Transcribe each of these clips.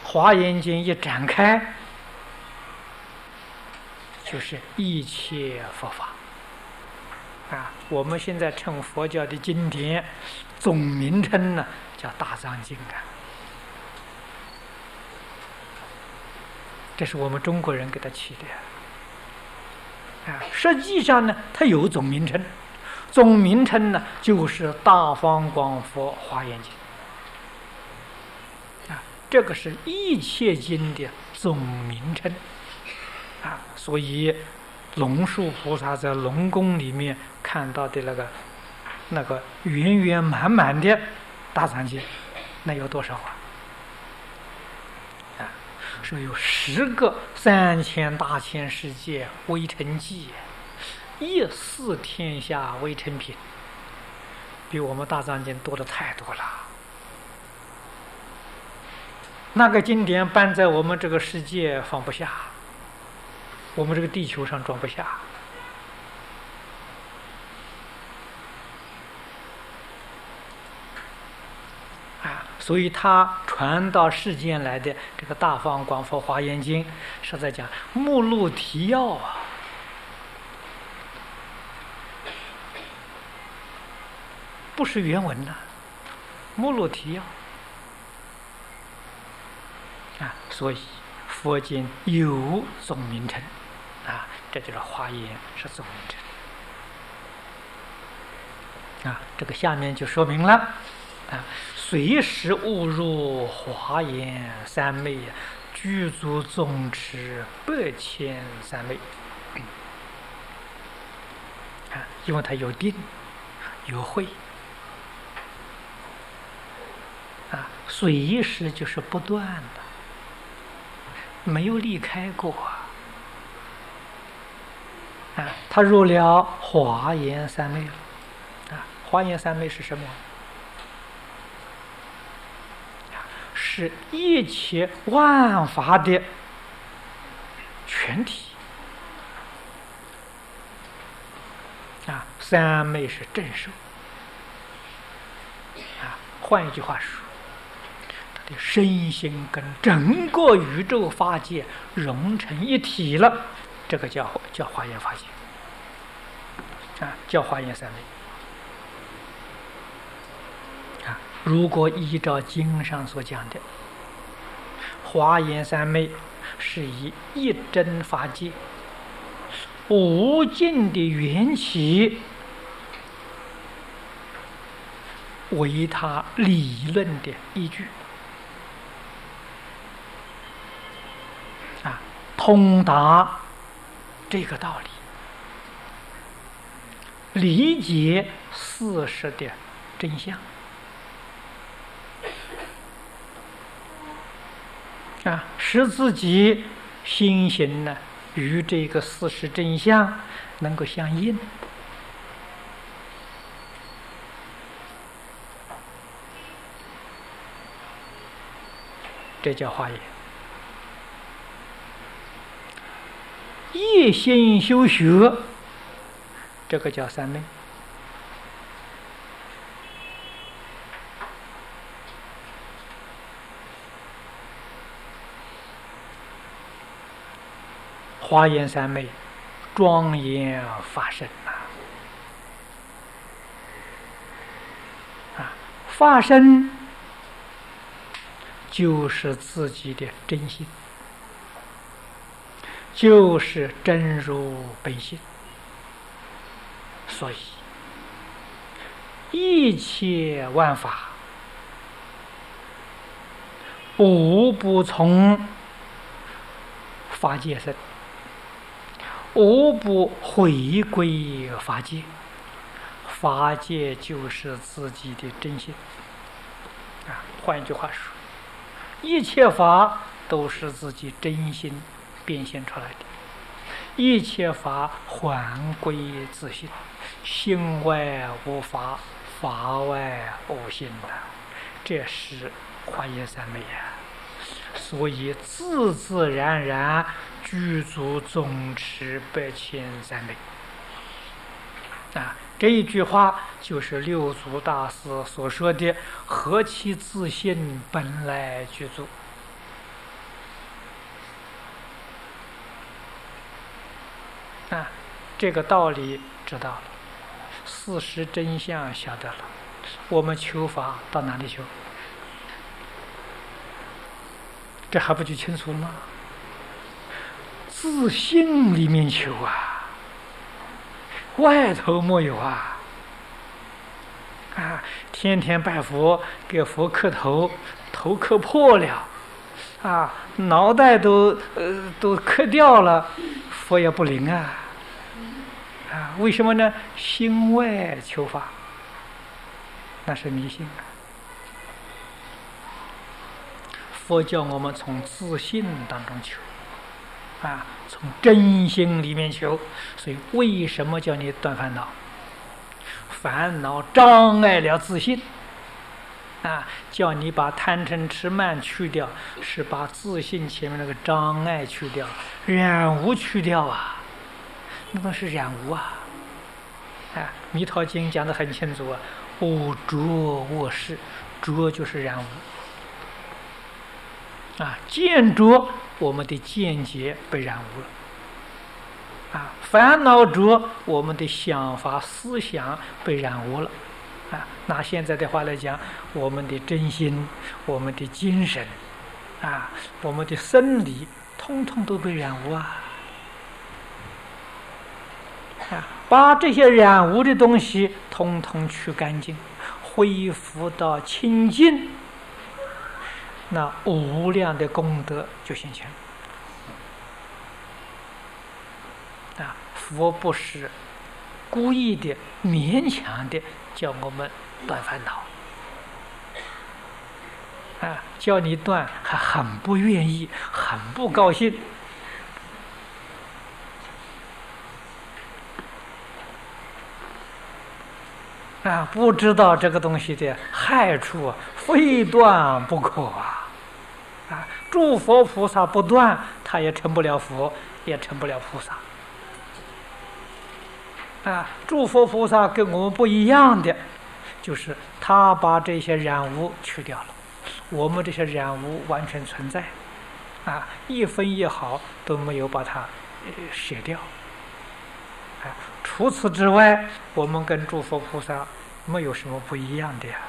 华严经一展开，就是一切佛法啊。我们现在称佛教的经典总名称呢，叫大藏经啊。这是我们中国人给他起的啊。实际上呢，它有总名称，总名称呢就是《大方广佛华严经》啊。这个是一切经的总名称啊。所以龙树菩萨在龙宫里面看到的那个圆圆满满的大藏经，那有多少啊？说有10个3000大千世界微尘记，一四天下微尘品，比我们大藏经多的太多了。那个经典搬在我们这个世界放不下，我们这个地球上装不下啊。所以他传到世间来的这个《大方广佛华严经》，是在讲目录提要啊，不是原文呐，目录提要啊。所以佛经有总名称啊，这就是华严是总名称啊。这个下面就说明了啊。随时误入华严三昧，具足总持8,300昧啊。因为它有定有慧啊，随时就是不断的，没有离开过啊。他入了华严三昧了啊。华严三昧是什么？是一切万法的全体啊。三昧是正受啊。换一句话说，他的身心跟整个宇宙法界融成一体了，这个叫华严法界啊，叫华严三昧。如果依照经上所讲的，华严三昧是以一真法界无尽的缘起为他理论的依据啊，通达这个道理，理解事实的真相啊，使自己心行呢与这个事实真相能够相应，这叫华严。一心修学，这个叫三昧。华严三昧庄严法身啊，法身就是自己的真心，就是真如本性。所以一切万法无不从法界生，无不回归法界，法界就是自己的真心啊。换一句话说，一切法都是自己真心变现出来的，一切法还归自性，心外无法，法外无心的，这是华严三昧啊。所以自自然然具足总持8,300昧啊。这一句话就是六祖大师所说的何其自性本来具足啊，这个道理知道了，事实真相晓得了，我们求法到哪里求？这还不就清楚了吗？自信里面求啊，外头没有啊！啊，天天拜佛，给佛磕头，头磕破了，啊，脑袋都磕掉了，佛也不灵啊！啊，为什么呢？心外求法，那是迷信啊！佛教我们从自信当中求。啊，从真心里面求，所以为什么叫你断烦恼？烦恼障碍了自信，啊，叫你把贪嗔痴慢去掉，是把自信前面那个障碍去掉，染污去掉啊，那么是染污啊！啊，《弥陀经》讲得很清楚啊，污浊恶世，浊就是染污。啊，见着我们的见解被染污了，啊，烦恼着我们的想法思想被染污了，啊，拿现在的话来讲，我们的真心、我们的精神，啊，我们的生理，通通都被染污啊！啊，把这些染污的东西通通去干净，恢复到清净。那无量的功德就现前了。啊，佛不是故意的、勉强的叫我们断烦恼，啊，叫你断还很不愿意，很不高兴。啊，不知道这个东西的害处，非断不可啊！啊，诸佛菩萨不断，他也成不了佛，也成不了菩萨。啊，诸佛菩萨跟我们不一样的，就是他把这些染污去掉了，我们这些染污完全存在，啊，一分一毫都没有把它舍掉。啊，除此之外，我们跟诸佛菩萨没有什么不一样的呀。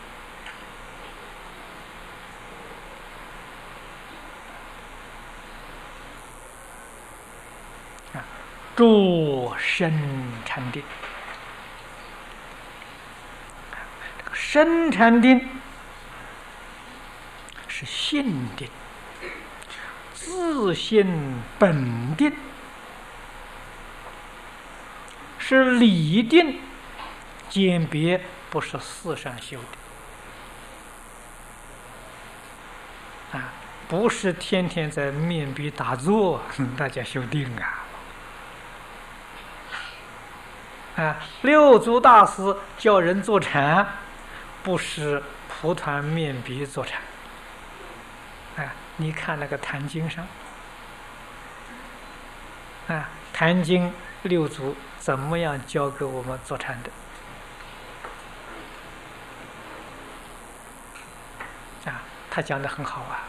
啊，住深禅定，这个深禅定是性定，自性本定。是理定，鉴别不是世上修的啊，不是天天在面壁打坐，大家修定啊！啊，六祖大师叫人坐禅，不是蒲团面壁坐禅。啊，你看那个《坛经》上，啊，《坛经》六祖怎么样教给我们坐禅的？啊，他讲的很好啊。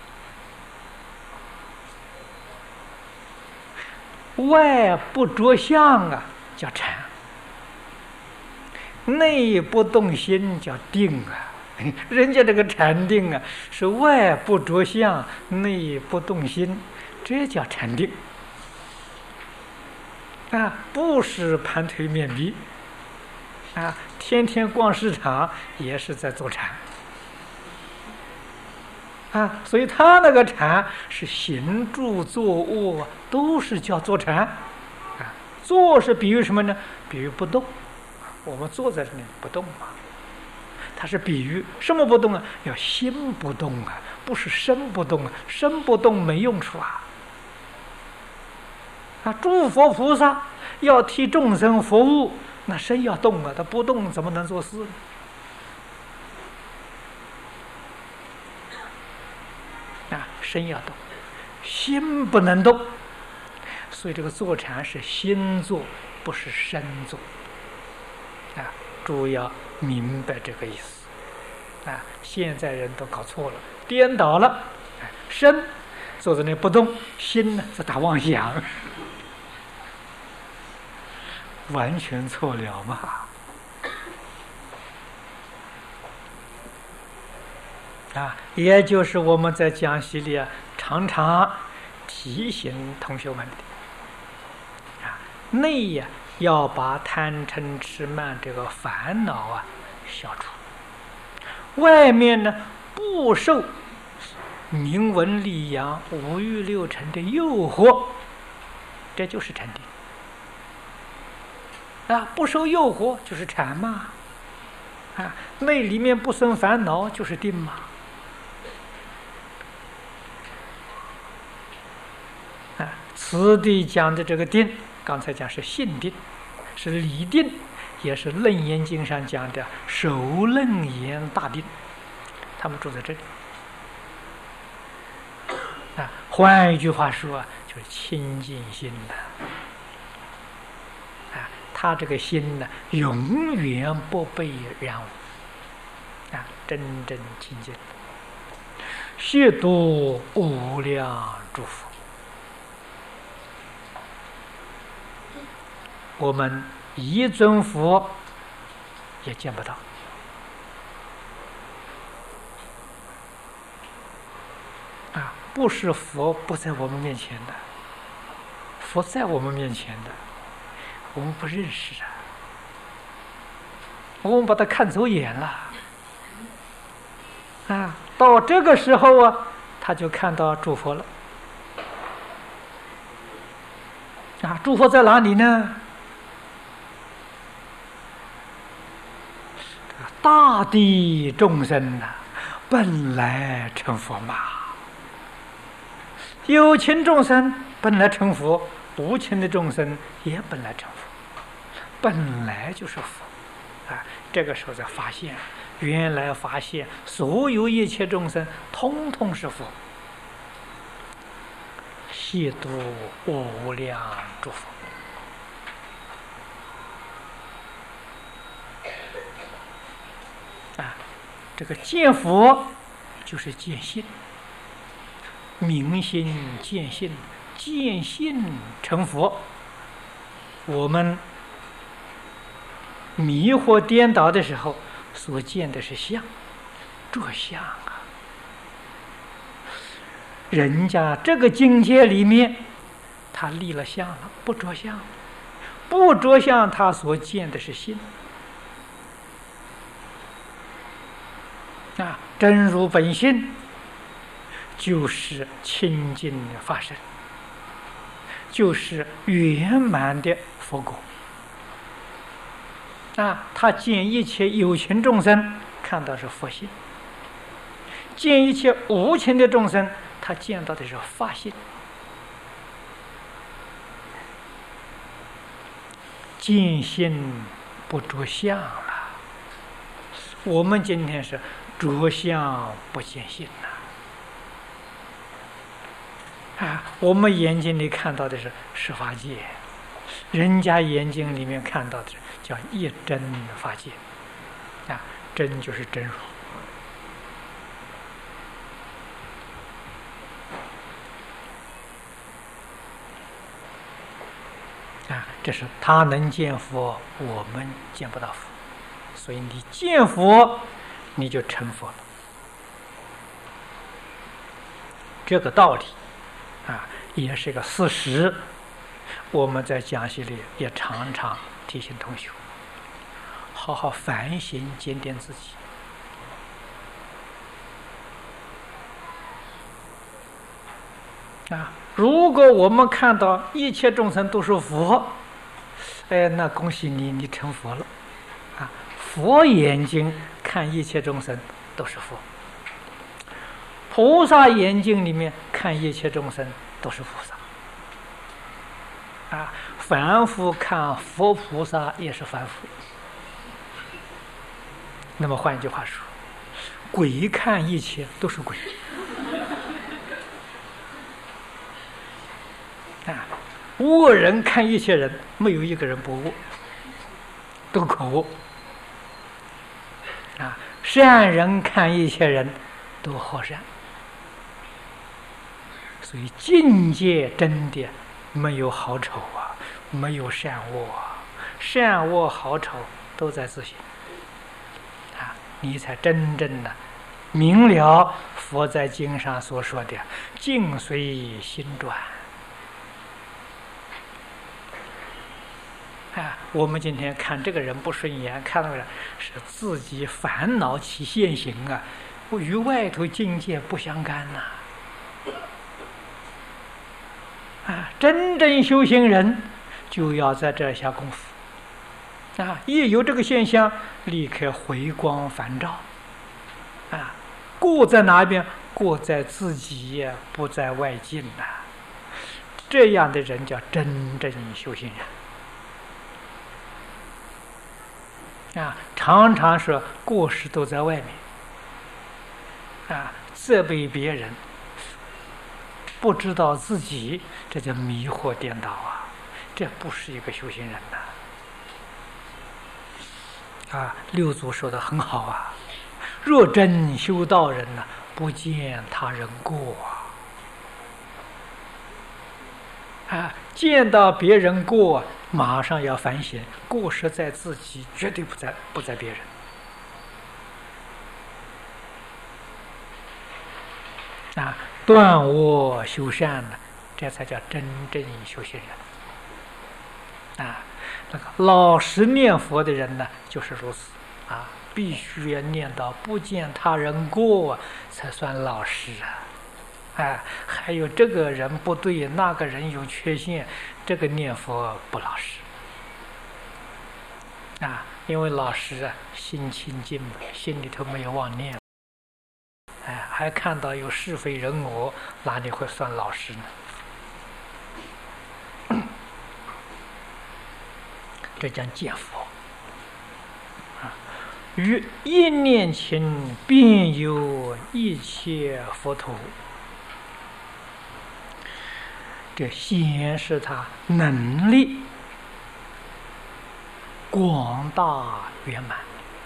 外不着相啊，叫禅；内不动心叫定啊。人家这个禅定啊，是外不着相，内不动心，这叫禅定。啊，不是盘腿面壁，啊，天天逛市场也是在做禅，啊，所以他那个禅是行住坐卧都是叫坐禅，啊，坐是比喻什么呢？比喻不动，我们坐在这里不动嘛，它是比喻什么不动啊？要心不动啊，不是身不动啊，身不动没用处啊。啊，诸佛菩萨要替众生服务，那身要动啊，他不动怎么能做事呢？啊，身要动，心不能动，所以这个坐禅是心坐，不是身坐。啊，诸位要明白这个意思。啊，现在人都搞错了，颠倒了，身坐在那不动，心呢在打妄想。 完全错了嘛。也就是我们在讲习里常常提醒同学们的内要把贪嗔痴慢这个烦恼消除，外面呢不受名闻利养五欲六尘的诱惑，这就是禅定不受诱惑就是禅嘛。内里面不生烦恼就是定嘛。此地讲的这个定，刚才讲是性定，是理定，也是《楞严经》上讲的首楞严大定，他们住在这里。换一句话说就是清净心他这个心呢，永远不被染污真正清净，悉度无量诸佛。我们一尊佛也见不到不是佛不在我们面前的，佛在我们面前的，我们不认识我们把它看走眼了到这个时候他就看到诸佛了诸佛在哪里呢？大地众生本来成佛嘛，有情众生本来成佛，无情的众生也本来成佛，本来就是佛这个时候才发现，原来发现所有一切众生通通是佛，悉度无量诸佛。这个见佛就是见性，明心见性，见性成佛。我们迷惑颠倒的时候所见的是相，着相人家这个境界里面他立了相了，不着相，不着相，他所见的是性真如本性就是清净的法身，就是圆满的佛果他见一切有情众生看到是佛性，见一切无情的众生他见到的是法性。见性不着相了，我们今天是着相不见性我们眼睛里看到的是十法界，人家眼睛里面看到的叫一真法界真就是真如这是他能见佛，我们见不到佛，所以你见佛你就成佛了。这个道理也是个事实，我们在讲习里也常常提醒同学好好反省检点自己如果我们看到一切众生都是佛，那恭喜你，你成佛了佛眼睛看一切众生都是佛，菩萨眼睛里面看一切众生都是菩萨凡夫看佛菩萨也是凡夫。那么换一句话说，鬼看一切都是鬼恶人看一切人，没有一个人不恶，都可恶善人看一切人都好善，所以境界真的没有好丑没有善恶善恶好丑都在自心啊，你才真正的明了佛在经上所说的境随心转啊。我们今天看这个人不顺眼，看到的是自己烦恼起现行啊，与外头境界不相干呐啊。真正修行人就要在这下功夫啊，一有这个现象，立刻回光返照啊。过在哪边？过在自己，不在外境呐。这样的人叫真正修行人啊。常常说过失都在外面啊，责备别人，不知道自己，这叫迷惑颠倒啊，这不是一个修行人呐啊。六祖说的很好啊，若真修道人呢，不见他人过啊，见到别人过，马上要反省，过失在自己，绝对不在别人啊。断恶修善呢，这才叫真正修行人啊。那个老实念佛的人呢，就是如此啊，必须要念到不见他人过才算老实啊。哎，还有这个人不对，那个人有缺陷，这个念佛不老实啊。因为老实啊，心清净，心里头没有妄念，哎，还看到有是非人我，哪里会算老实呢？这叫见佛啊。于一念前便有一切佛土，这显示他能力广大圆满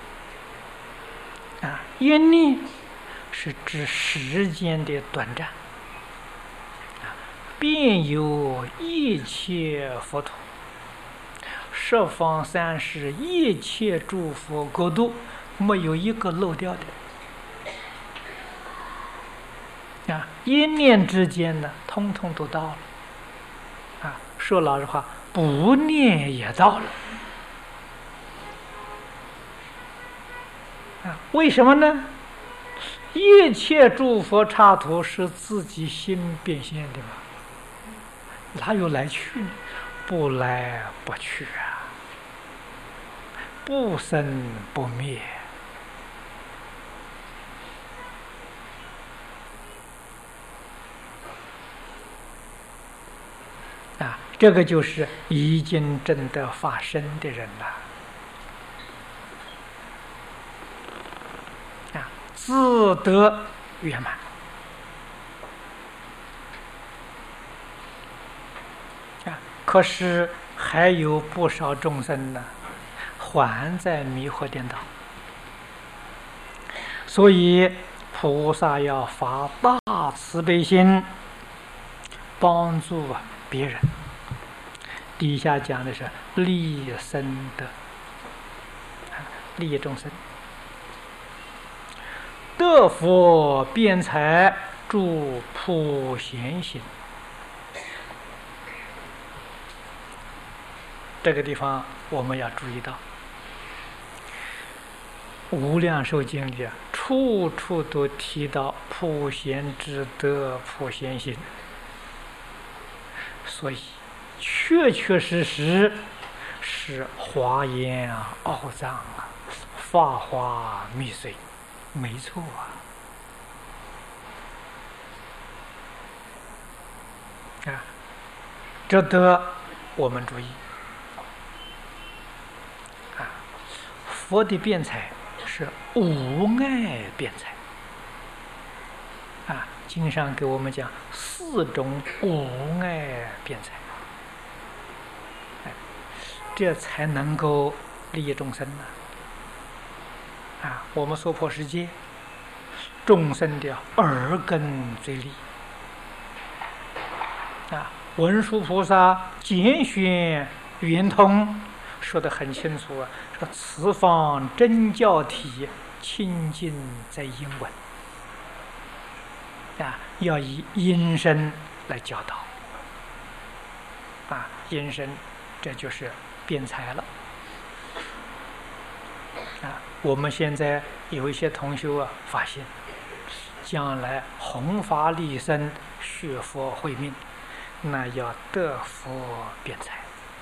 啊。一念是指时间的短暂啊，便有一切佛土，十方三世一切诸佛国度，没有一个漏掉的啊。一念之间呢，通通都到了啊。说老实话，不念也到了啊。为什么呢？一切诸佛刹土是自己心变现的嘛，哪有来去呢？不来不去啊，不生不灭啊。这个就是已经证得法身的人了啊，自得圆满啊。可是还有不少众生呢，还在迷惑颠倒，所以菩萨要发大慈悲心，帮助别人。底下讲的是利生德，利益众生。得佛辩才助普贤行，这个地方我们要注意到，无量寿经里处处都提到普贤之德、普贤行，所以确确实实是华严奥藏啊，法华密髓，没错啊。这德我们注意啊，佛的辩才是无碍辩才啊。经上给我们讲4种无碍辩才，这才能够利益众生呢啊。我们娑婆世界众生的耳根最利啊，文殊菩萨拣选圆通， 说得很清楚啊，说此方真教体清净在因闻啊，要以因身来教导啊，因身这就是辩才了啊。我们现在有一些同修啊，发现将来弘法利生、学佛慧命，那要得佛辩才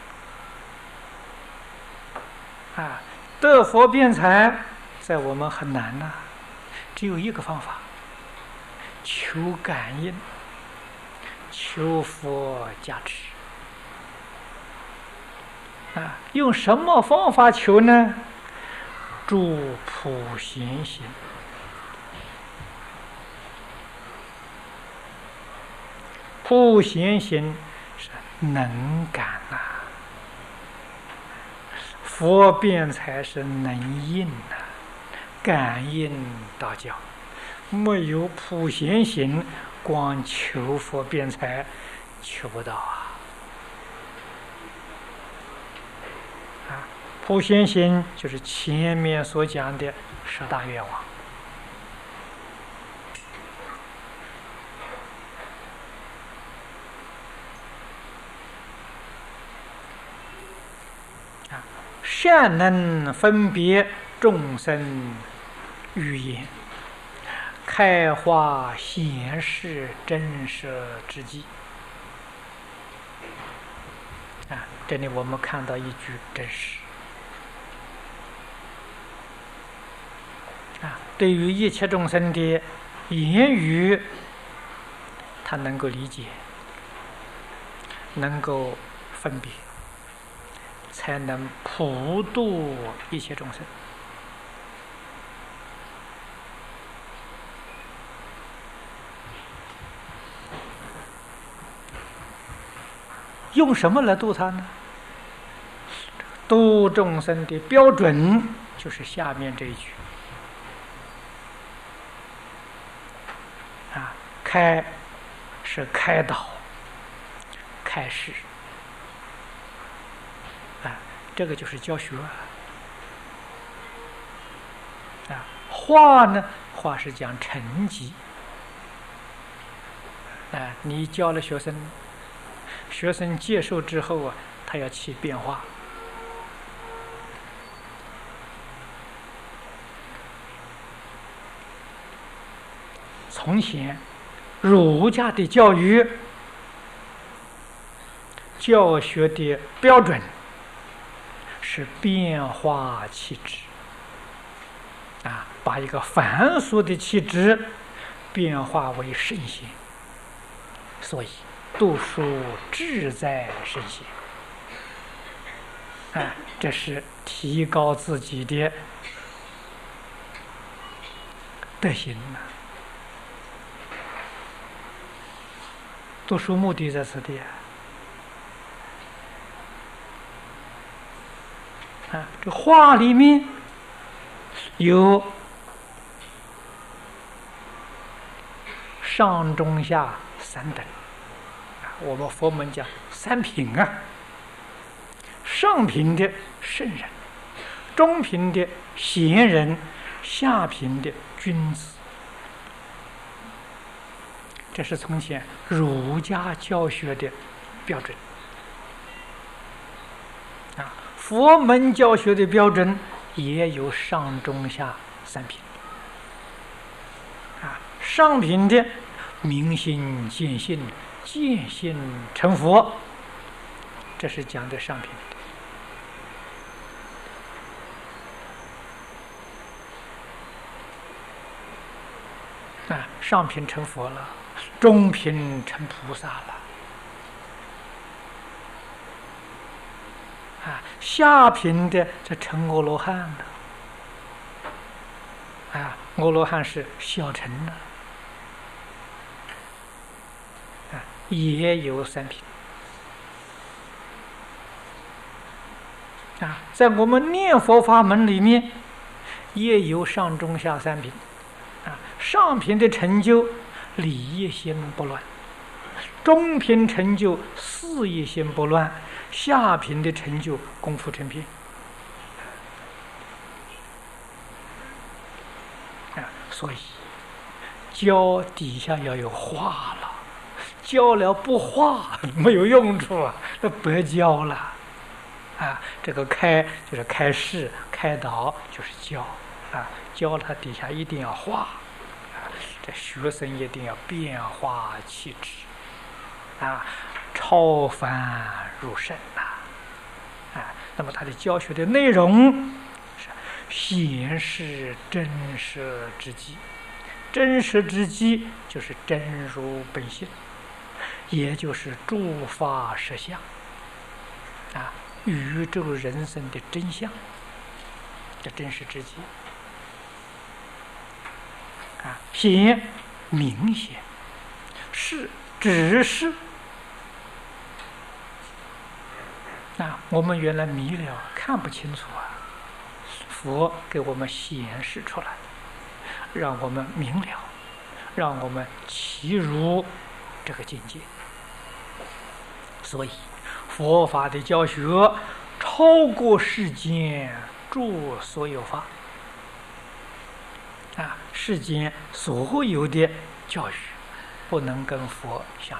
啊。得佛辩才在我们很难呐，只有一个方法，求感应，求佛加持啊。用什么方法求呢？住普贤行。普贤行是能感呐，佛辩才是能应呐，感应道教。没有普贤行，光求佛辩才求不到啊！普贤行就是前面所讲的10大愿望。善能分别众生语言，开化显示真实之机啊！这里我们看到一句真实啊，对于一切众生的言语，他能够理解，能够分别，才能普度一切众生。用什么来度他呢？度众生的标准就是下面这一句啊，开是开导、开示啊，这个就是教学啊。化呢，化是讲成绩啊，你教了学生，学生接受之后啊，他要起变化。从前儒家的教育教学的标准是变化气质啊，把一个凡俗的气质变化为圣贤，所以读书志在圣贤啊，这是提高自己的德行啊。读书目的在此地啊，这话里面有上中下三等啊，我们佛门讲三品啊，上品的圣人，中品的贤人，下品的君子。这是从前儒家教学的标准啊，佛门教学的标准也有上中下三品啊。上品的明心见性，见性成佛，这是讲的上品啊，上品成佛了，中品成菩萨了啊，下品的这成阿罗汉了啊，阿罗汉是小乘的啊，也有三品啊，在我们念佛法门里面也有上中下三品啊，上品的成就理业心不乱， 中品成就事业心不乱，下品的成就功夫成片。所以教底下要有化了，教了不化没有用处啊，那白教了啊。这个开就是开示，开导就是教啊，教他底下一定要化啊，这学生一定要变化气质啊，超凡入圣呐啊。那么他的教学的内容显示真实之机，真实之机就是真如本性，也就是诸法实相啊，宇宙人生的真相，这真实之机啊，显明显，是只是啊，我们原来迷了，看不清楚啊。佛给我们显示出来，让我们明了，让我们契入这个境界。所以佛法的教学超过世间诸所有法啊，世间所有的教育不能跟佛相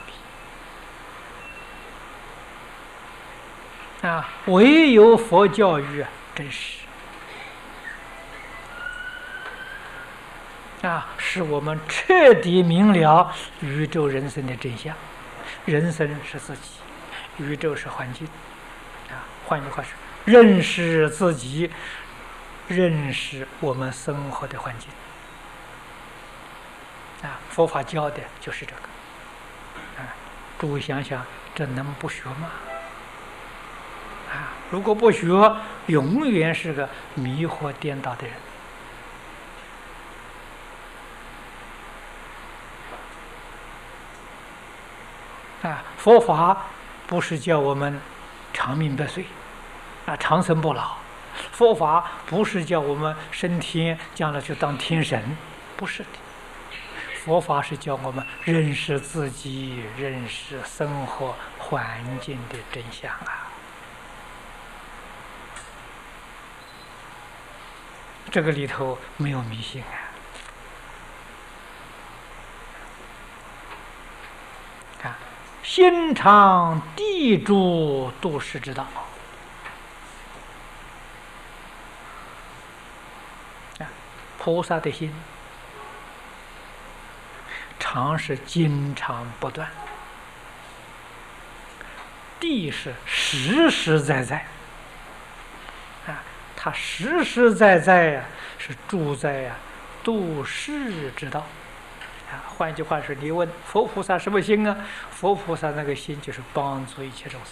比啊，唯有佛教育真实啊，使我们彻底明了宇宙人生的真相。人生是自己，宇宙是环境啊。换句话说，认识自己，认识我们生活的环境啊。佛法教的就是这个啊。诸位想想，这能不学吗？啊，如果不学，永远是个迷惑颠倒的人。啊，佛法不是叫我们长命百岁，啊，长生不老。佛法不是叫我们升天，将来去当天神，不是的。佛法是叫我们认识自己，认识生活环境的真相啊。这个里头没有迷信啊。心常地住度世之道啊，菩萨的心常是经常不断，地是实实在在啊，他实实在在呀，是住在呀度世之道。换句话说，你问佛菩萨什么心啊？佛菩萨那个心就是帮助一切众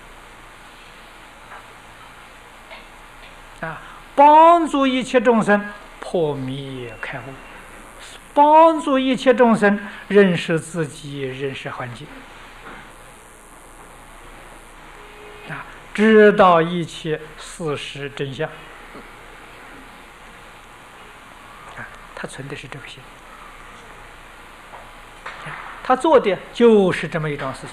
生啊，帮助一切众生破迷开悟，帮助一切众生认识自己，认识环境啊，知道一切事实真相啊，他存的是这个心。他做的就是这么一桩事情，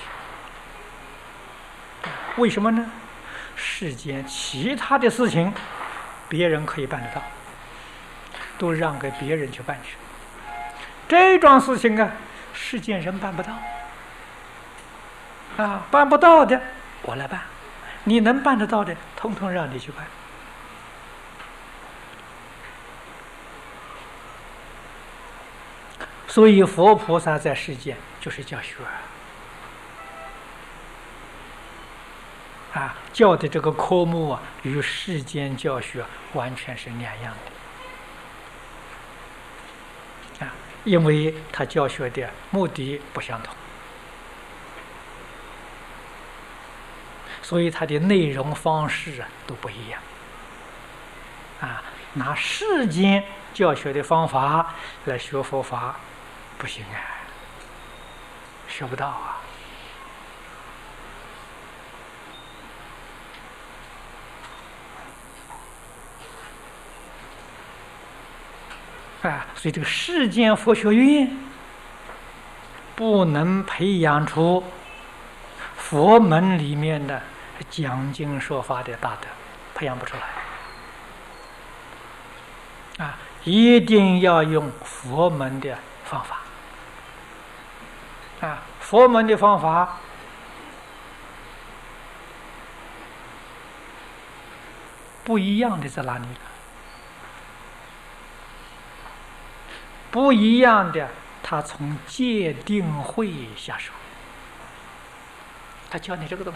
为什么呢？世间其他的事情，别人可以办得到，都让给别人去办去。这桩事情啊，世间人办不到，啊，办不到的我来办，你能办得到的，统统让你去办。所以佛菩萨在世间就是教学啊，教的这个科目啊，与世间教学完全是两样的啊，因为他教学的目的不相同，所以他的内容方式啊都不一样啊。拿世间教学的方法来学佛法不行啊，学不到啊！所以这个世间佛学院不能培养出佛门里面的讲经说法的大德，培养不出来。一定要用佛门的方法。佛门的方法不一样的在哪里？不一样的，他从戒定慧下手，他教你这个东西。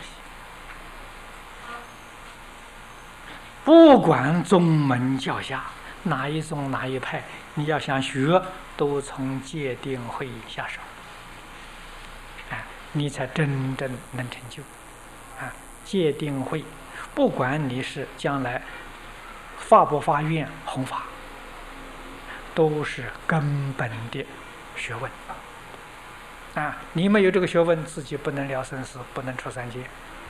不管宗门教下哪一宗哪一派，你要想学，都从戒定慧下手，你才真正能成就。戒定慧，不管你是将来发不发愿弘法，都是根本的学问。你没有这个学问，自己不能了生死，不能出三界。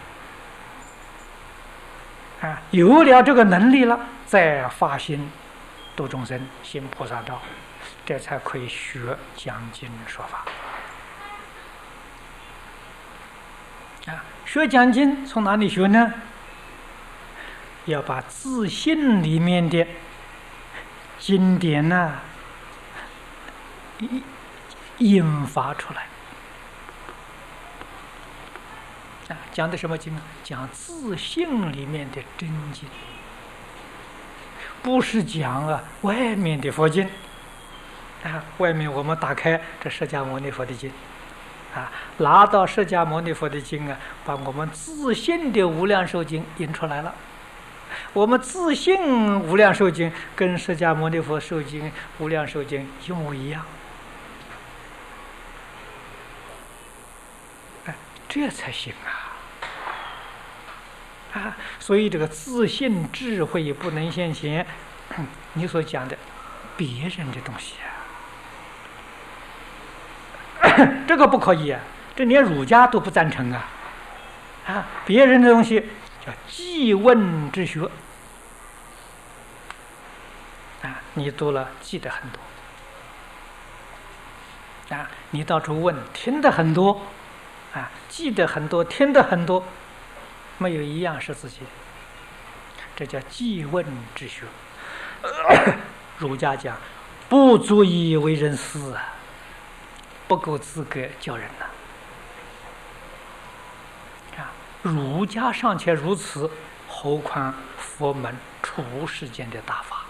有了这个能力了，再发心度众生，行菩萨道，这才可以学讲经说法。学讲经从哪里学呢？要把自信里面的经典引发出来。讲的什么经？讲自信里面的真经，不是讲外面的佛经。外面我们打开这释迦牟尼佛的经，拿到释迦牟尼佛的经把我们自信的无量寿经引出来了。我们自信无量寿经跟释迦牟尼佛寿经无量寿经一模一样，这才行所以这个自信智慧不能现前，你所讲的别人的东西这个不可以这连儒家都不赞成别人的东西叫记问之学你读了记得很多你到处问，听得很多记得很多，听得很多，没有一样是自己的，这叫记问之学。儒家讲不足以为人师不够资格教人儒家尚且如此，何况佛门出世间的大法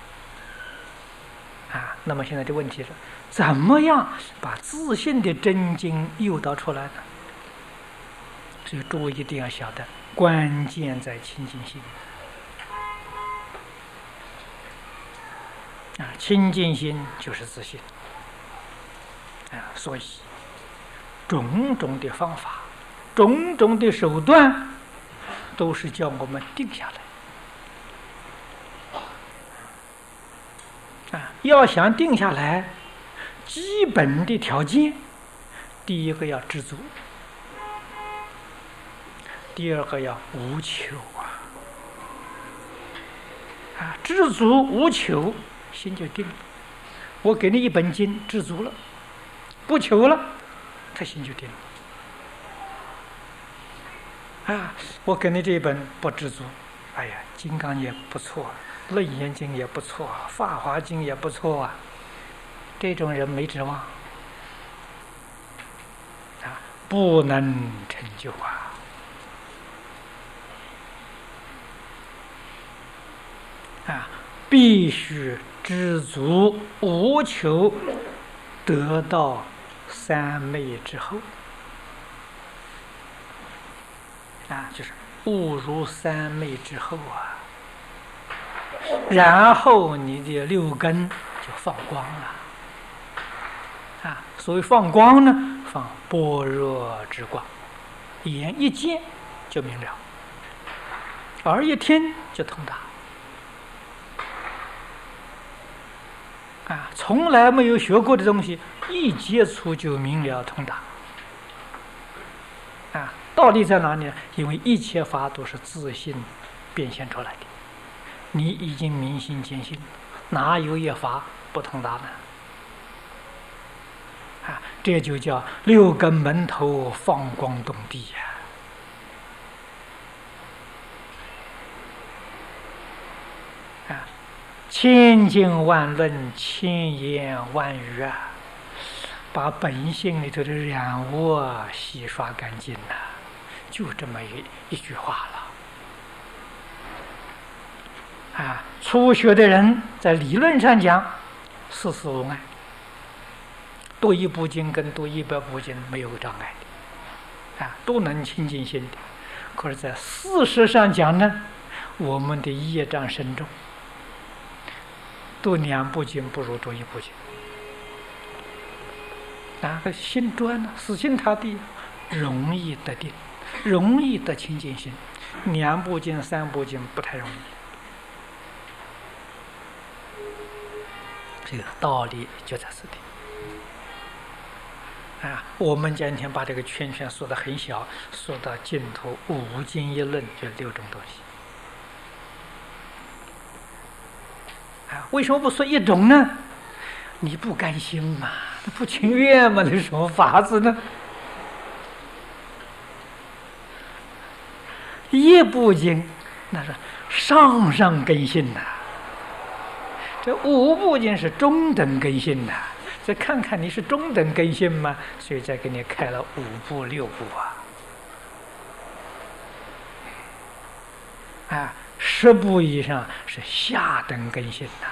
那么现在的问题是，怎么样把自信的真经诱导出来呢？所以诸位一定要晓得，关键在清净心清净心就是自信所以种种的方法，种种的手段，都是叫我们定下来要想定下来，基本的条件，第一个要知足，第二个要无求知足无求，心就定了。我给你一本经，知足了，不求了，他心就定了。我给你这一本不知足，哎呀，金刚也不错，楞严经也不错，法华经也不错这种人没指望不能成就必须知足无求，得到三昧之后就是悟入三昧之后然后你的六根就放光了所谓放光呢，放般若之光，眼一见就明了，耳一听就通达从来没有学过的东西，一接触就明了通达道理在哪里呢？因为一切法都是自性变现出来的，你已经明心见性，哪有一法不通达这就叫六根门头放光动地呀！千经万论，千言万语啊，把本性里头的染污洗刷干净了，就这么一句话了。初学的人在理论上讲，事事无碍，读一部经跟读100部经没有障碍的，都能清净心的。可是，在事实上讲呢，我们的业障深重，读2部经不如读1部经。心专了，死心塌地，容易得定，容易得清净心。2部经、3部经不太容易。这个道理就在此地。我们今天把这个圈圈缩得很小，缩到尽头，5经1论就6种东西。为什么不说1种呢？你不甘心嘛，不情愿嘛，那什么法子呢？1部经那是上根性呐，这5部经是中等根性呐。再看看你是中等根性吗？所以再给你开了5部6部10部以上是下等根性呐。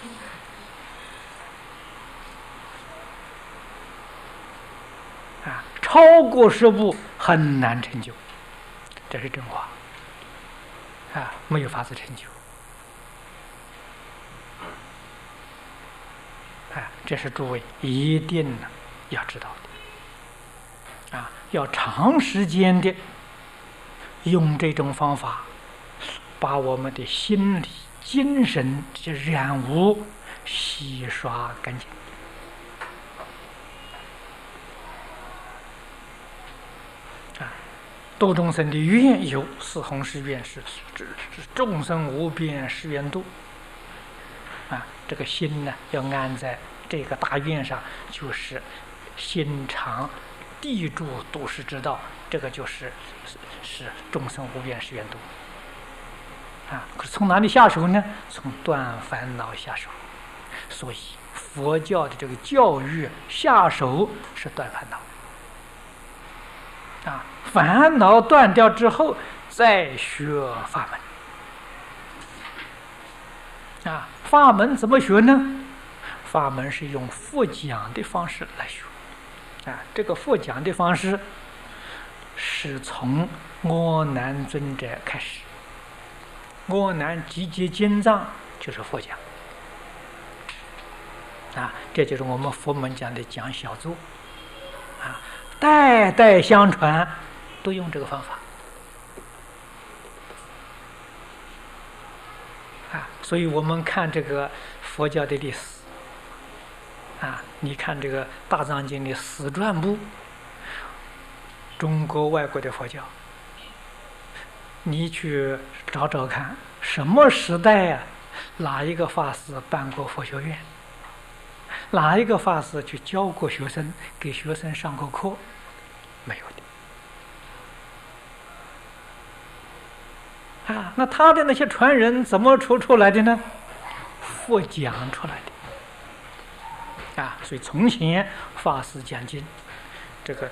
超过10部很难成就，这是真话。没有法子成就。这是诸位一定要知道的。要长时间的用这种方法，把我们的心理、精神这染污洗刷干净。度众生的愿有四弘誓愿是众生无边誓愿度。这个心呢，要安在这个大愿上，就是心常地住度世之道，这个就是众生无边誓愿度。可是从哪里下手呢？从断烦恼下手。所以佛教的这个教育下手是断烦恼。烦恼断掉之后，再学法门。法门怎么学呢？法门是用佛讲的方式来学。这个佛讲的方式是从阿难尊者开始。阿难集结经藏就是佛讲。这就是我们佛门讲的讲小座。代代相传，都用这个方法。所以我们看这个佛教的历史，你看这个大藏经的史传部，中国外国的佛教，你去找找看，什么时代哪一个法师办过佛学院？哪一个法师去教过学生，给学生上过课？没有的。那他的那些传人怎么出来的呢？佛讲出来的。所以从前法师讲经，这个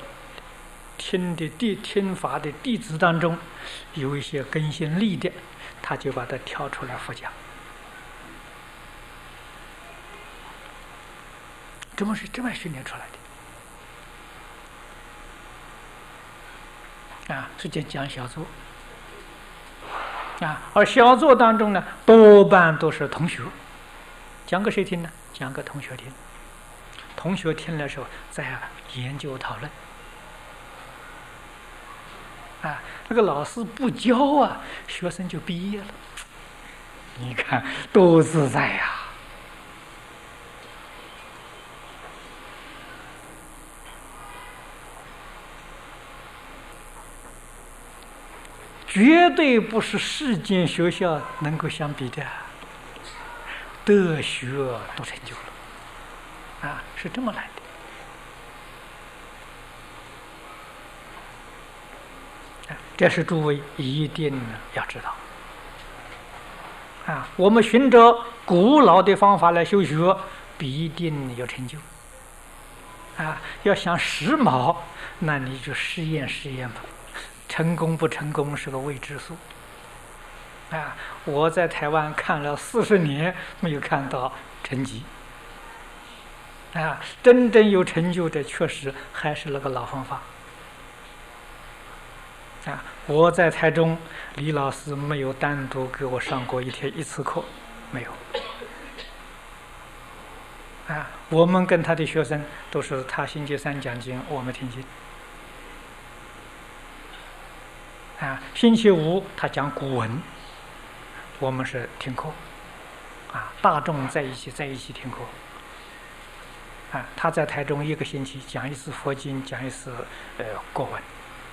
听法的弟子当中，有一些根性利的，他就把它挑出来佛讲。这么训练出来的。是讲小座。而小座当中呢，多半都是同学。讲给谁听呢？讲给同学听。同学听的时候，再研究讨论。那个老师不教学生就毕业了。你看多自在呀！绝对不是世间学校能够相比的，得学都成就了，是这么来这是诸位一定要知道。我们循着古老的方法来修学，必定有成就。要想时髦，那你就试验吧，成功不成功是个未知数。我在台湾看了40年，没有看到成绩。真正有成就的，确实还是那个老方法。我在台中，李老师没有单独给我上过一次课，没有。我们跟他的学生都是他星期三讲经，我们听经。星期五他讲古文，我们是听课。大众在一起听课。他在台中1个星期讲一次佛经，讲一次国文。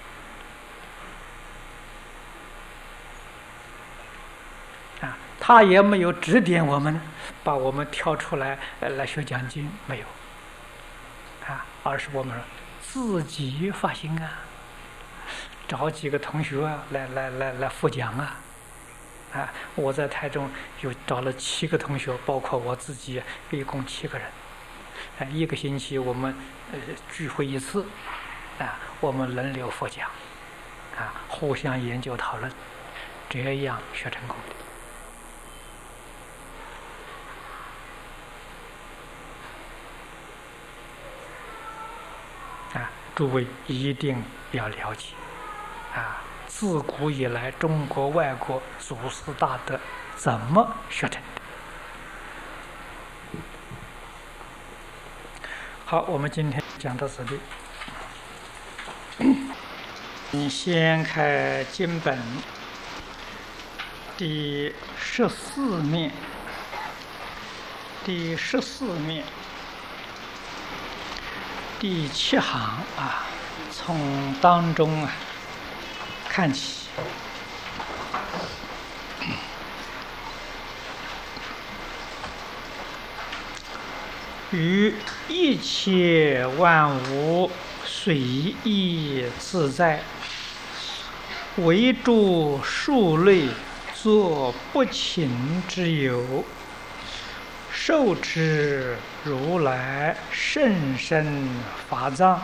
他也没有指点我们，把我们挑出来来学讲经，没有。而是我们自己发心找几个同学来辅讲我在台中又找了7个同学，包括我自己，一共7个人。1个星期我们聚会一次，我们轮流辅讲，互相研究讨论，这样学成功的。诸位一定要了解自古以来中国外国祖师大德怎么学成的。好，我们今天讲到此地。你先开经本第14面，第7行从当中看起。于一切万物随意自在，唯诸数类作不勤之有，受持如来甚深法藏，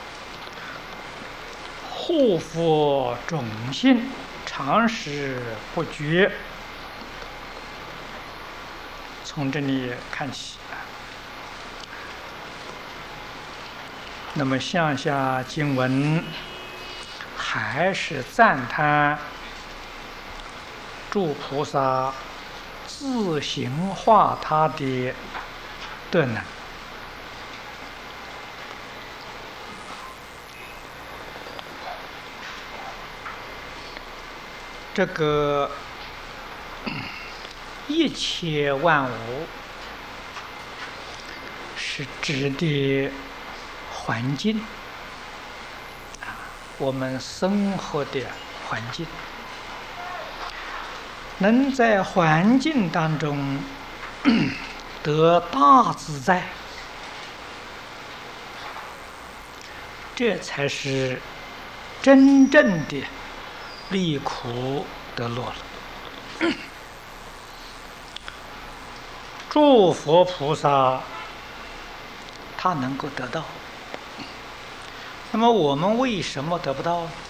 护佛种性，常时不绝。从这里看起。那么向下经文还是赞叹诸菩萨自行化他的德能。这个一切万物是指的环境我们生活的环境，能在环境当中得大自在，这才是真正的离苦得乐了。诸佛菩萨他能够得到，那么我们为什么得不到呢？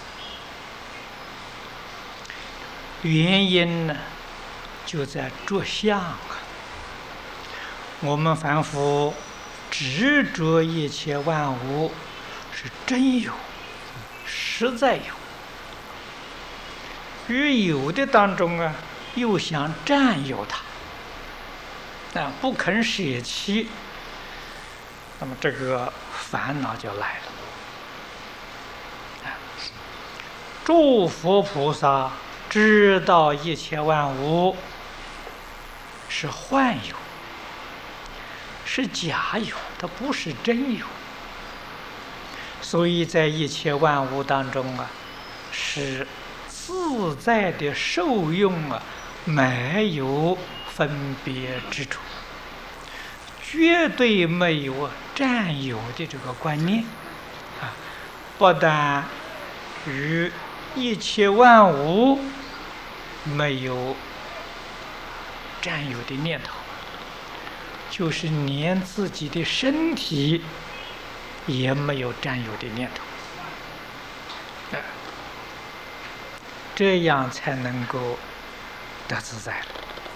原因呢，就在着相我们凡夫执着一切万物是真有，实在有，于有的当中又想占有它，不肯舍弃，那么这个烦恼就来了。诸佛菩萨知道一切万物是幻有，是假有，它不是真有，所以在一切万物当中是自在的受用没有分别之处，绝对没有占有的这个观念不但与一切万物没有占有的念头，就是连自己的身体也没有占有的念头，这样才能够得自在了。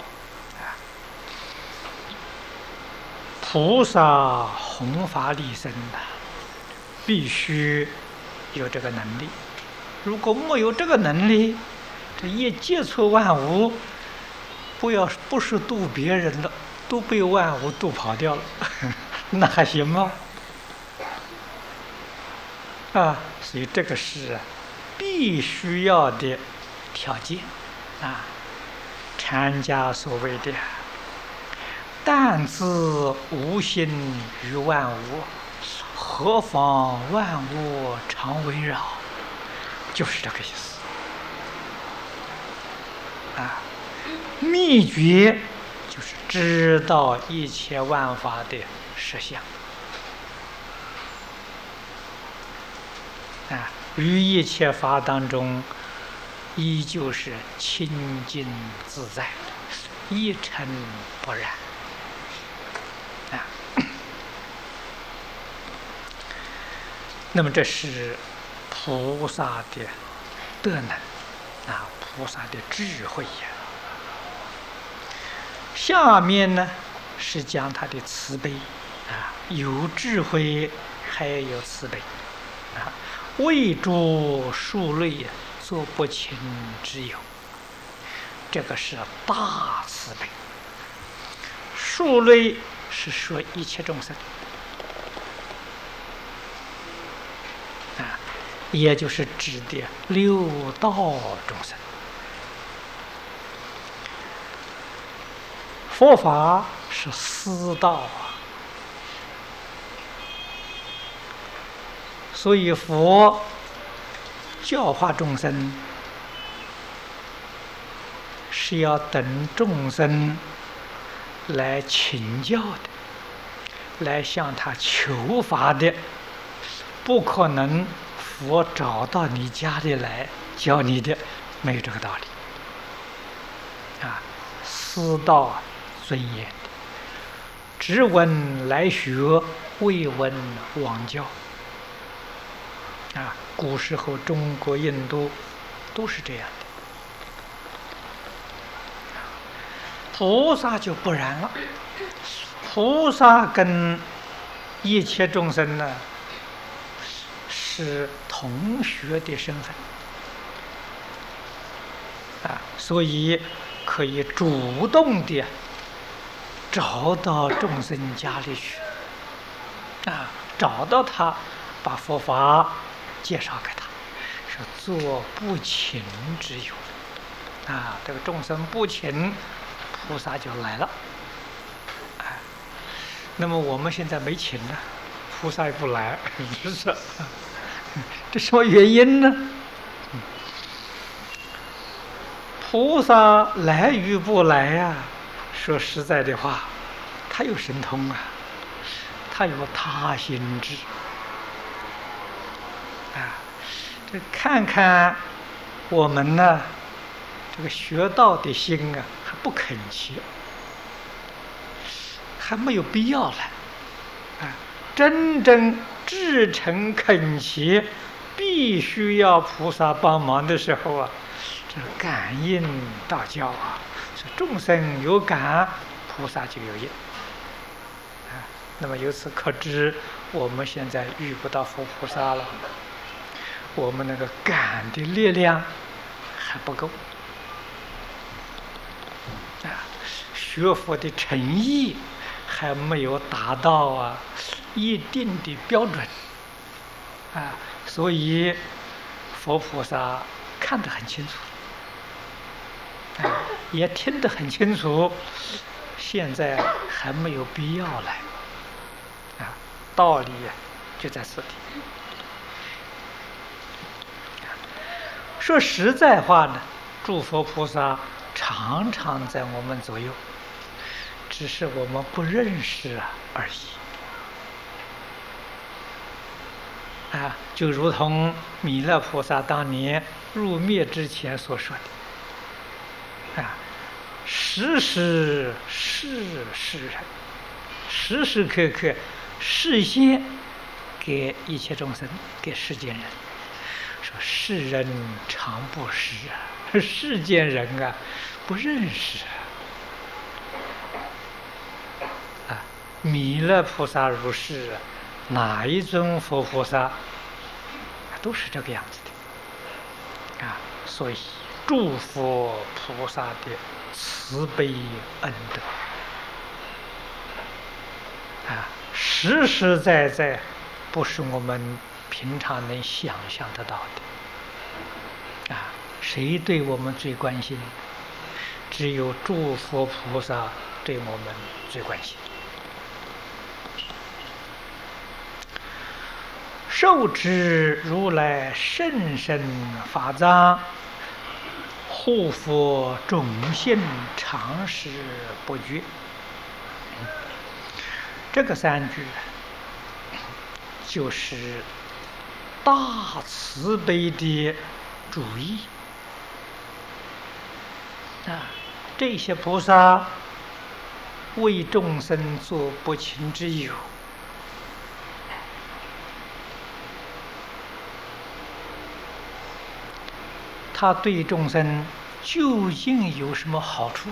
菩萨弘法利生必须有这个能力。如果没有这个能力，这一接触万物，不是度别人了，都被万物度跑掉了，那还行吗？所以这个是必须要的条件禅家所谓的但自无心于万物，何妨万物常围绕，就是这个意思秘诀就是知道一切万法的实相于一切法当中依旧是清净自在，一尘不染那么这是菩萨的德能菩萨的智慧下面呢是讲他的慈悲有智慧还有慈悲为诸庶类作不轻之友，这个是大慈悲。庶类是说一切众生也就是指的六道众生。佛法是四道所以佛教化众生是要等众生来请教的，来向他求法的，不可能佛找到你家里来教你的，没有这个道理四道尊严，只闻来学，未闻往教古时候中国印度都是这样的。菩萨就不然了，菩萨跟一切众生呢是同学的身份所以可以主动的找到众生家里去找到他，把佛法介绍给他，是做不请之友这个众生不请，菩萨就来了那么我们现在没请呢，菩萨也不来，这什么原因呢？菩萨来与不来说实在的话，他有神通他有他心智这看看我们呢，这个学道的心还不恳切，还没有必要来真正至诚恳切，必须要菩萨帮忙的时候这感应道教是众生有感，菩萨就有应那么由此可知，我们现在遇不到佛菩萨了，我们那个感的力量还不够学佛的诚意还没有达到一定的标准所以佛菩萨看得很清楚也听得很清楚，现在还没有必要来道理就在此地。说实在话呢，诸佛菩萨常常在我们左右，只是我们不认识而已就如同弥勒菩萨当年入灭之前所说的时时是世人，时时刻刻示现给一切众生，给世间人，说世人常不识世间人不认识弥勒菩萨如是，哪一尊佛菩萨都是这个样子的所以诸佛菩萨的慈悲恩德实实在在不是我们平常能想象得到的谁对我们最关心？只有诸佛菩萨对我们最关心。受持如来甚深法藏，护佛众信常时不绝。这个三句就是大慈悲的主意这些菩萨为众生做不亲之友，他对众生究竟有什么好处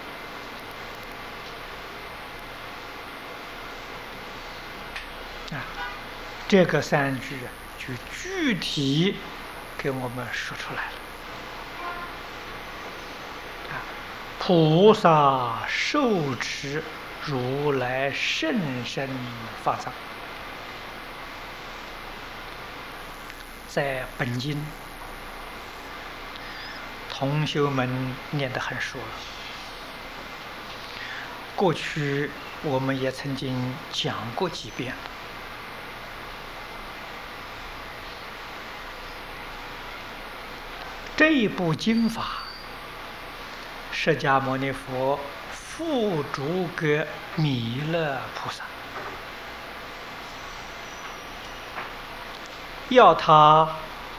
这个三句就具体给我们说出来了。菩萨受持如来甚深法藏，在本经同修们念得很熟了。过去我们也曾经讲过几遍了。这一部经法，释迦牟尼佛付诸给弥勒菩萨，要他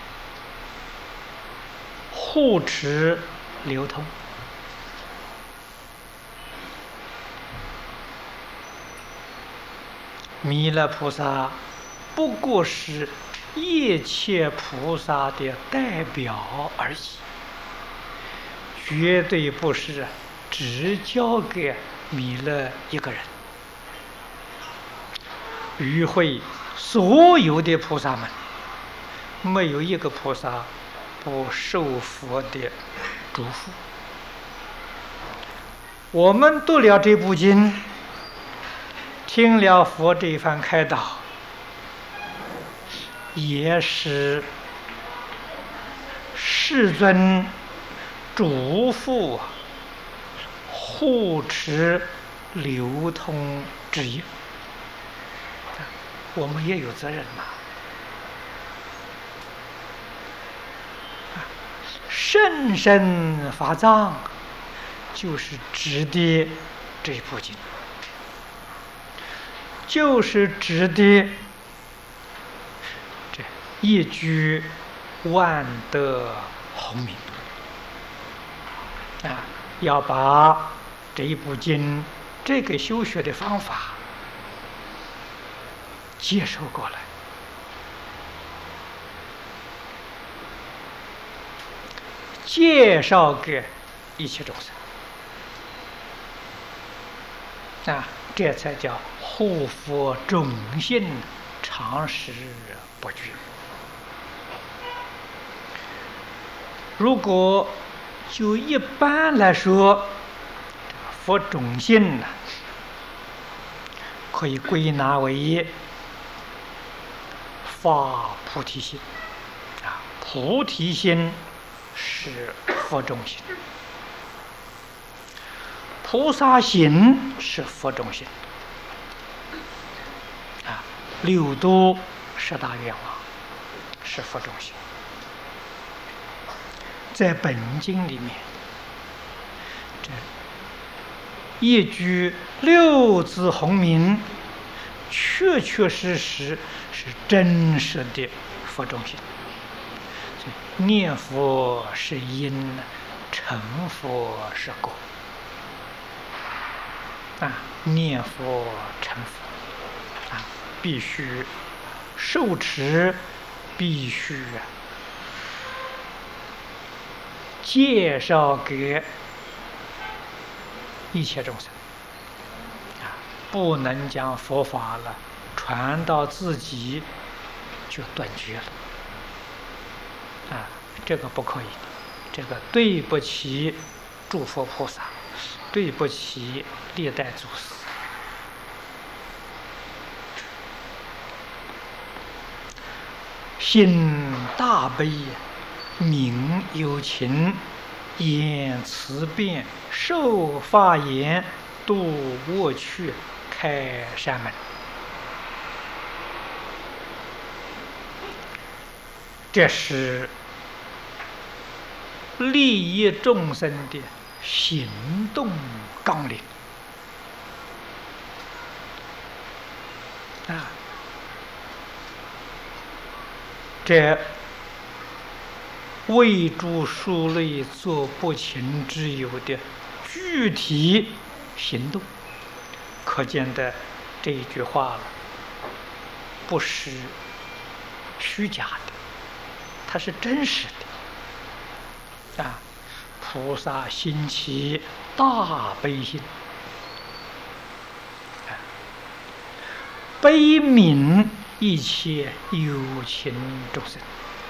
护持流通。弥勒菩萨不过是一切菩萨的代表而已，绝对不是只交给弥勒一个人。与会所有的菩萨们，没有一个菩萨不受佛的嘱咐。我们读了这部经，听了佛这一番开导，也是世尊嘱咐护持流通之意，我们也有责任嘛。甚深法藏就是指的这部经，就是指的这一句万德洪名要把这一部经这个修学的方法接受过来，介绍给一切众生这才叫护佛众信常时不绝。如果就一般来说，佛种信可以归纳为发菩提心菩提心是佛种心，菩萨行是佛种行六度十大愿望是佛种行。在本经里面，这一句六字洪名确确实实是真实的佛种心。念佛是因，成佛是果。念佛成佛必须受持，必须介绍给一切众生不能将佛法了传到自己就断绝了这个不可以，这个对不起诸佛菩萨，对不起历代祖师。心大悲，名有情，言辞辩，受法言，度恶趣，开善门。这是利益众生的行动纲领这为诸书类做不勤之有的具体行动，可见的这一句话了，不是虚假的，它是真实的菩萨心起大悲心，悲悯一切有情众生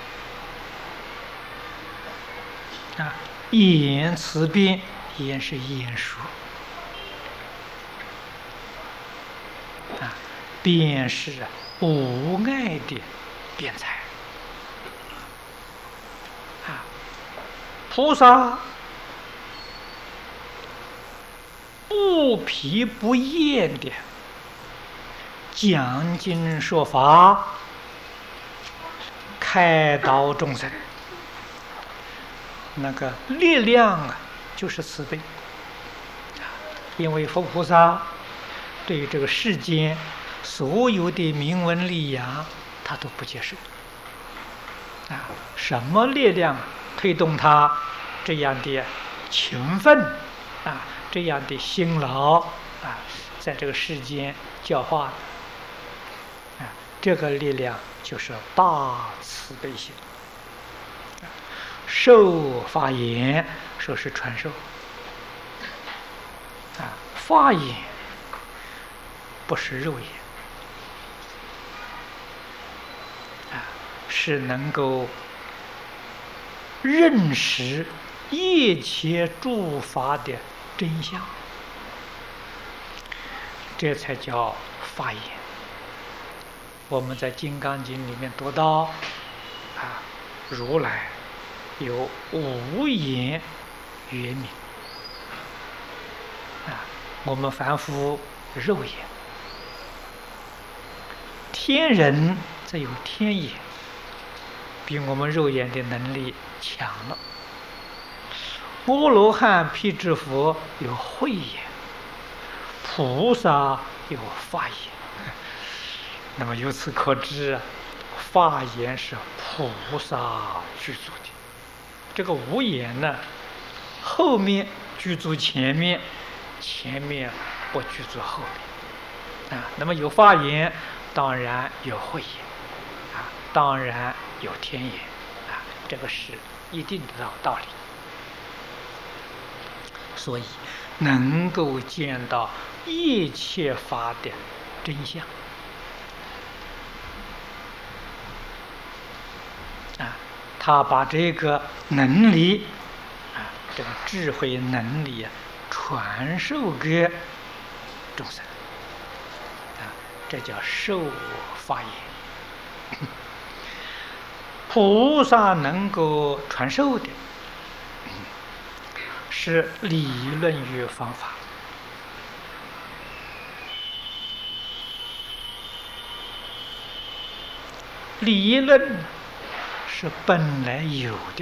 言辞辩，言是言说辩是无碍的辩才菩萨不疲不厌的讲经说法，开导众生，那个力量就是慈悲因为佛菩萨对于这个世间所有的名闻利养他都不接受什么力量推动他这样的勤奋这样的辛劳在这个世间教化这个力量就是大慈悲心。受法言，说是传授法言不是肉眼是能够认识一切诸法的真相，这才叫法言。我们在《金刚经》里面读到如来有无言圆明我们凡夫肉眼，天人则有天眼，比我们肉眼的能力强了。阿罗汉、辟支佛有慧眼，菩萨有法眼。那么由此可知法眼是菩萨具足的。这个无眼呢，后面具足前面，前面不具足后面那么有法眼，当然有慧眼当然有天眼这个是一定的道理。所以能够见到一切法的真相他把这个能力这个智慧能力传授给众生这叫受法言。菩萨能够传授的是理论与方法，理论是本来有的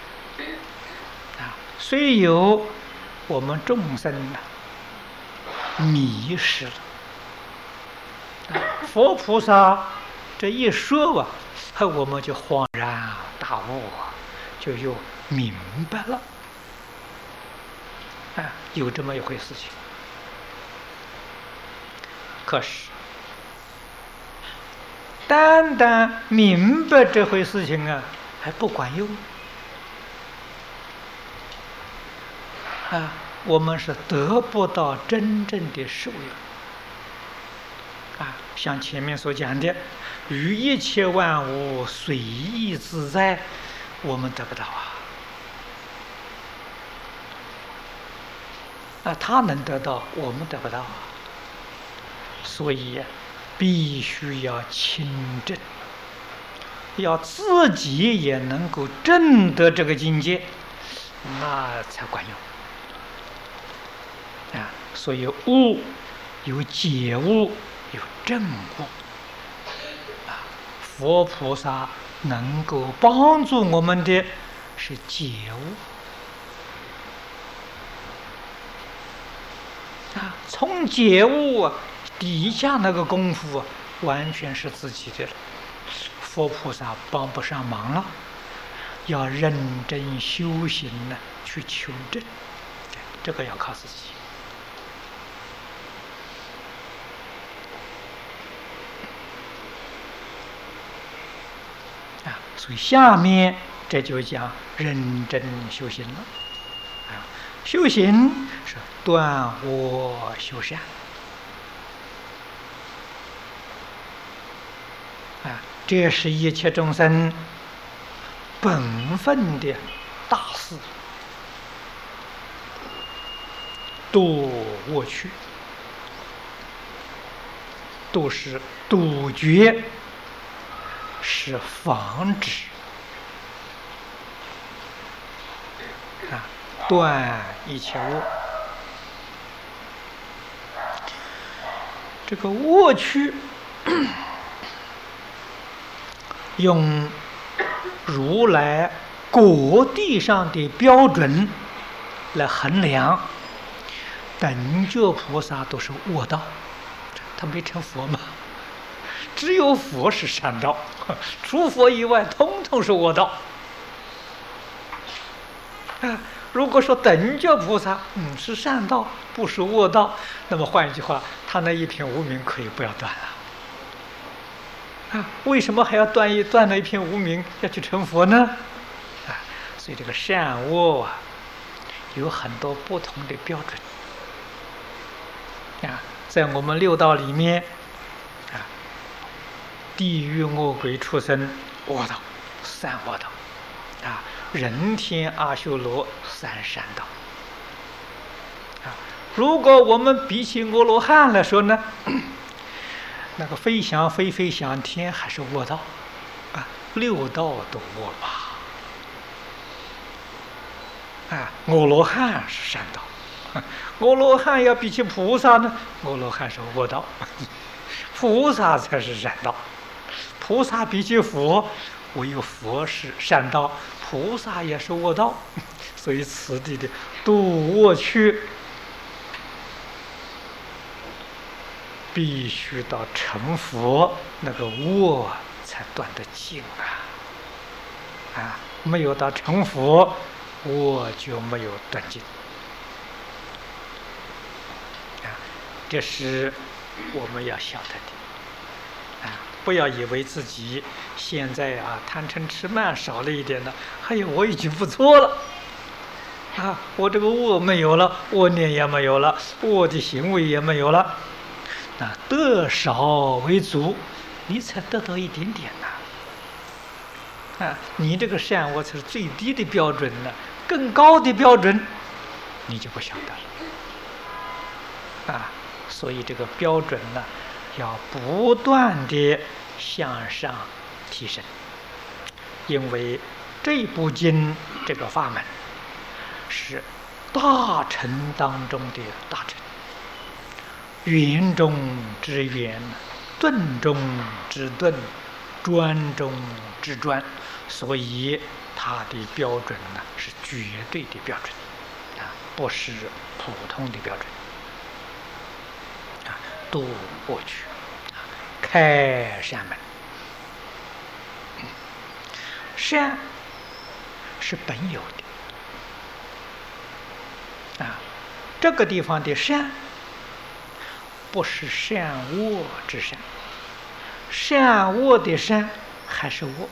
虽有我们众生迷失了佛菩萨这一说啊，我们就恍然大悟啊，就又明白了。有这么一回事情。可是，单单明白这回事情啊，还不管用。我们是得不到真正的受用。像前面所讲的，与一切万物随意自在，我们得不到他能得到，我们得不到所以必须要亲证，要自己也能够证得这个境界，那才管用。所以悟有解悟，有证悟。佛菩萨能够帮助我们的是解悟。从解悟底下那个功夫完全是自己的了，佛菩萨帮不上忙了，要认真修行呢，去求证，这个要靠自己。所以下面这就讲认真修行了。修行是断我修善。这是一切众生本分的大事，度我去，度是杜绝，是防止，断一切恶。这个恶趣用如来果地上的标准来衡量，等觉菩萨都是恶道，他没成佛嘛，只有佛是善道，除佛以外通通是恶道。如果说等觉菩萨是善道，不是恶道，那么换一句话，他那一片无明可以不要断了。为什么还要断了一片无明，要去成佛呢？所以这个善恶有很多不同的标准。在我们六道里面，地狱恶鬼畜生恶道，三恶道；人天阿修罗三善道。如果我们比起阿罗汉来说呢，那个飞翔天还是恶道，六道都恶吧。阿罗汉是善道，阿罗汉要比起菩萨呢，阿罗汉是恶道，菩萨才是善道。菩萨比起佛，唯有佛是善道，菩萨也是恶道。所以此地的度恶趣，必须到成佛，那个恶才断得尽没有到成佛，恶就没有断尽。这是我们要晓得的。不要以为自己现在贪嗔痴慢少了一点了，我已经不错了。我这个恶没有了，恶念也没有了，恶的行为也没有了。得少为足，你才得到一点点你这个善恶才是最低的标准呢，更高的标准你就不晓得了。所以这个标准呢，要不断的向上提升。因为这部经这个法门是大乘当中的大乘，圆中之圆，顿中之顿，专中之专，所以它的标准呢是绝对的标准，不是普通的标准。度过去， 开善门。善是本有的啊，这个地方的善不是善恶之善，善恶的善还是恶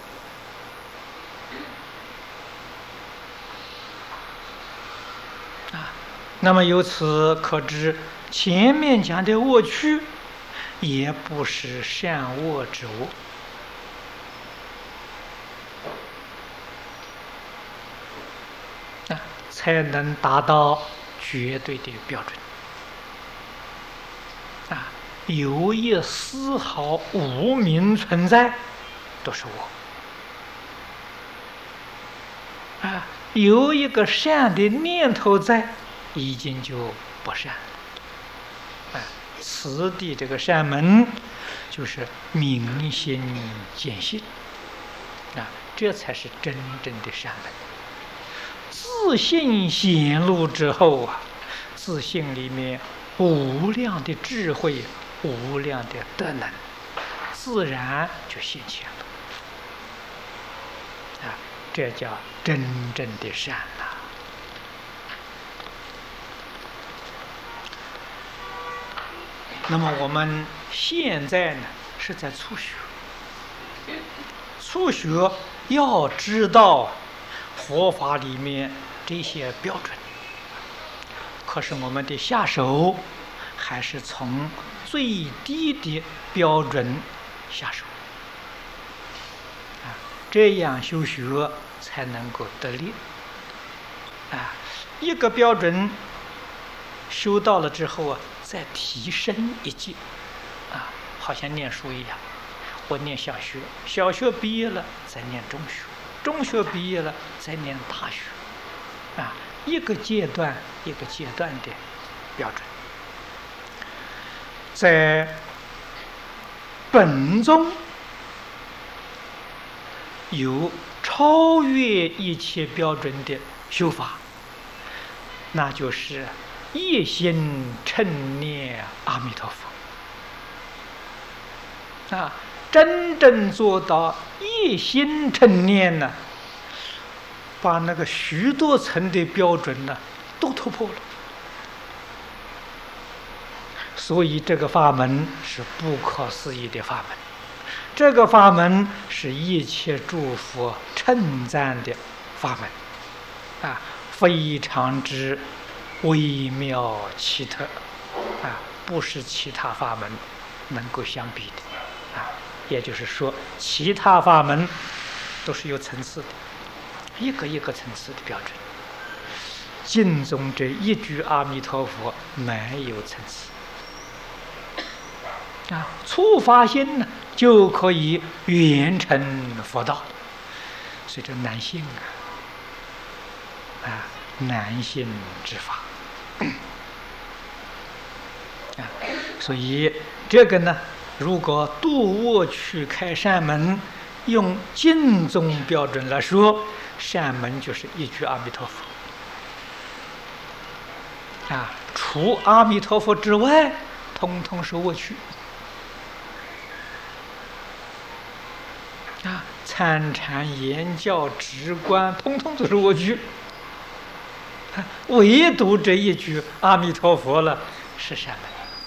啊。那么由此可知，前面讲的恶趣也不是善恶之恶啊，才能达到绝对的标准啊。有一丝毫无明存在，都是恶啊。有一个善的念头在，已经就不善啊。此地这个善门，就是明心见性啊，这才是真正的善门。自信显露之后啊，自信里面无量的智慧，无量的德能，自然就现前了啊！这叫真正的善呐。那么我们现在呢，是在初学。初学要知道佛法里面这些标准，可是我们的下手还是从最低的标准下手啊，这样修学才能够得力啊。一个标准修到了之后啊，再提升一级啊，好像念书一样。我念小学，小学毕业了再念中学，中学毕业了再念大学啊，一个阶段一个阶段的标准。在本宗有超越一切标准的修法，那就是一心称念阿弥陀佛啊，真正做到一心称念呢，把那个许多层的标准呢都突破了。所以这个法门是不可思议的法门，这个法门是一切诸佛称赞的法门啊，非常之微妙奇特啊，不是其他法门能够相比的啊。也就是说，其他法门都是有层次的，一个一个层次的标准。净宗这一句阿弥陀佛没有层次啊，初发心呢就可以圆成佛道，所以这难信啊，难信之法啊。所以这个呢，如果度恶趣开善门，用净宗标准来说，善门就是一句阿弥陀佛啊，除阿弥陀佛之外，通通是恶趣啊，参禅言教直观，通通都是恶趣，唯独这一句阿弥陀佛了是善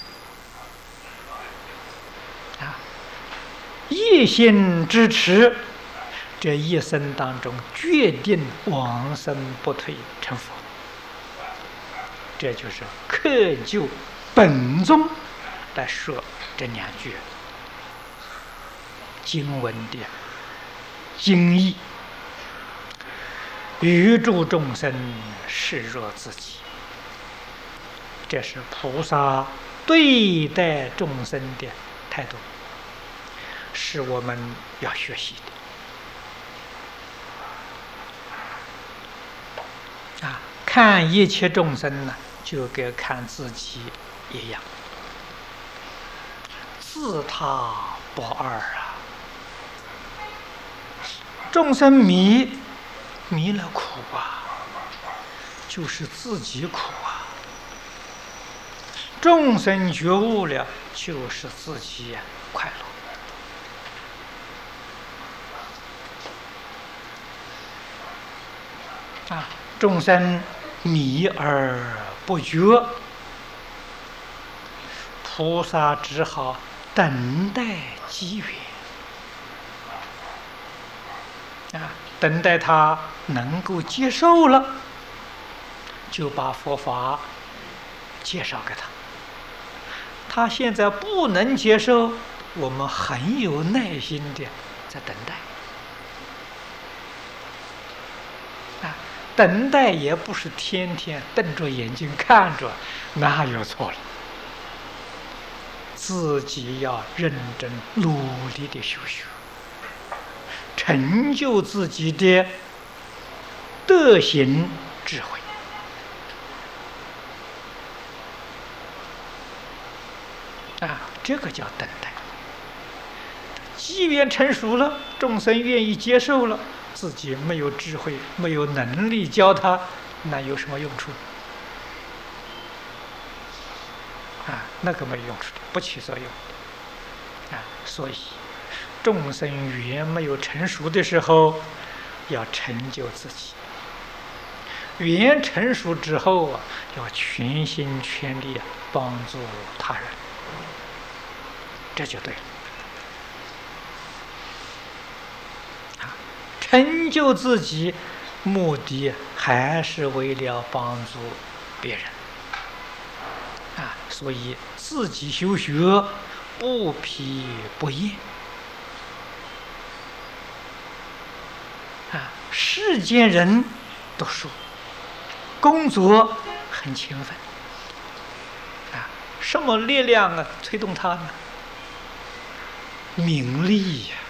门啊。一心支持，这一生当中决定往生不退成佛，这就是刻就本宗来说这两句经文的经义：予诸众生视若自己。这是菩萨对待众生的态度，是我们要学习的啊！看一切众生呢，就跟看自己一样，自他不二啊！众生迷了苦啊，就是自己苦啊；众生觉悟了，就是自己快乐。 众生迷而不觉，菩萨只好等待机缘，等待他能够接受了，就把佛法介绍给他。他现在不能接受，我们很有耐心的在等待。等待也不是天天瞪着眼睛看着，那又错了。自己要认真努力的修学，成就自己的德行智慧。这个叫等待。机缘成熟了，众生愿意接受了，自己没有智慧，没有能力教他，那有什么用处？那个没用处的，不起作用。所以众生缘没有成熟的时候，要成就自己；缘成熟之后要全心全力帮助他人，这就对了。成就自己，目的还是为了帮助别人。所以自己修学不疲不厌。世间人读书工作很勤奋，什么力量推动他呢？名利呀。